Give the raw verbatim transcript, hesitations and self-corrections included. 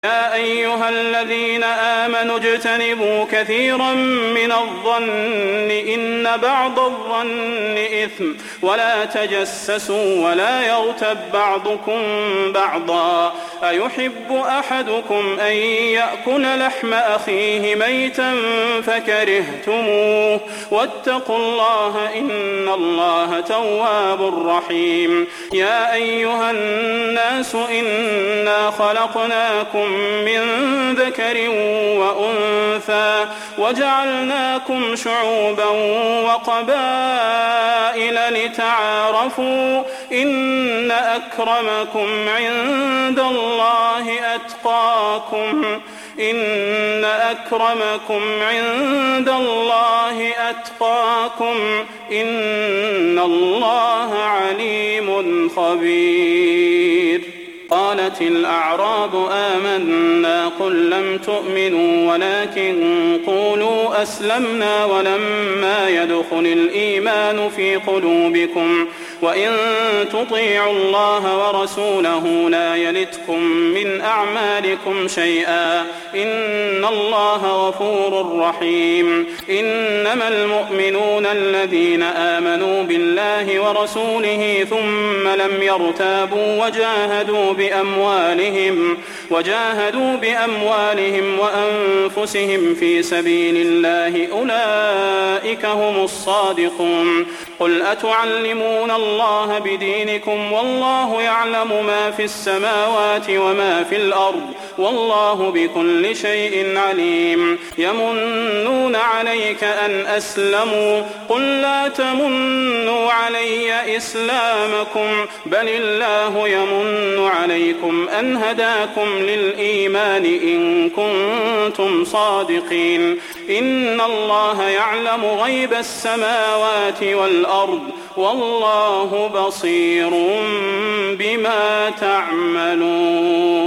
يا أيها الذين آمنوا اجتنبوا كثيرا من الظن إن بعض الظن إثم ولا تجسسوا ولا يغتب بعضكم بعضا أيحب أحدكم أن يأكل لحم أخيه ميتا فكرهتموه واتقوا الله إن الله تواب رحيم. يا أيها الناس إنا خلقناكم من ذكر وأنثى وجعلناكم شعوبا وقبائل لتعارفوا إن أكرمكم عند الله أتقاكم إن أكرمكم عند الله أتقاكم إن الله عليم خبير. قالت الأعراب آمنا قل لم تؤمنوا ولكن قولوا أسلمنا ولما يدخل الإيمان في قلوبكم وإن تطيعوا الله ورسوله لا يلتكم من أعمالكم شيئا إن الله غفور رحيم. إنما المؤمنون الذين آمنوا بالله ورسوله ثم لم يرتابوا وجاهدوا بأموالهم وجاهدوا بأموالهم وأنفسهم في سبيل الله أولئك هم الصادقون. قل أتعلمون الله بدينكم والله يعلم ما في السماوات وما في الأرض والله بكل شيء عليم. يمنون عليك أن أسلموا قل لا تمنوا علي إسلامكم بل الله يمن عليكم أن هداكم للإيمان إن كنتم صادقين. إن الله يعلم غيب السماوات والأرض والله بصير بما تعملون.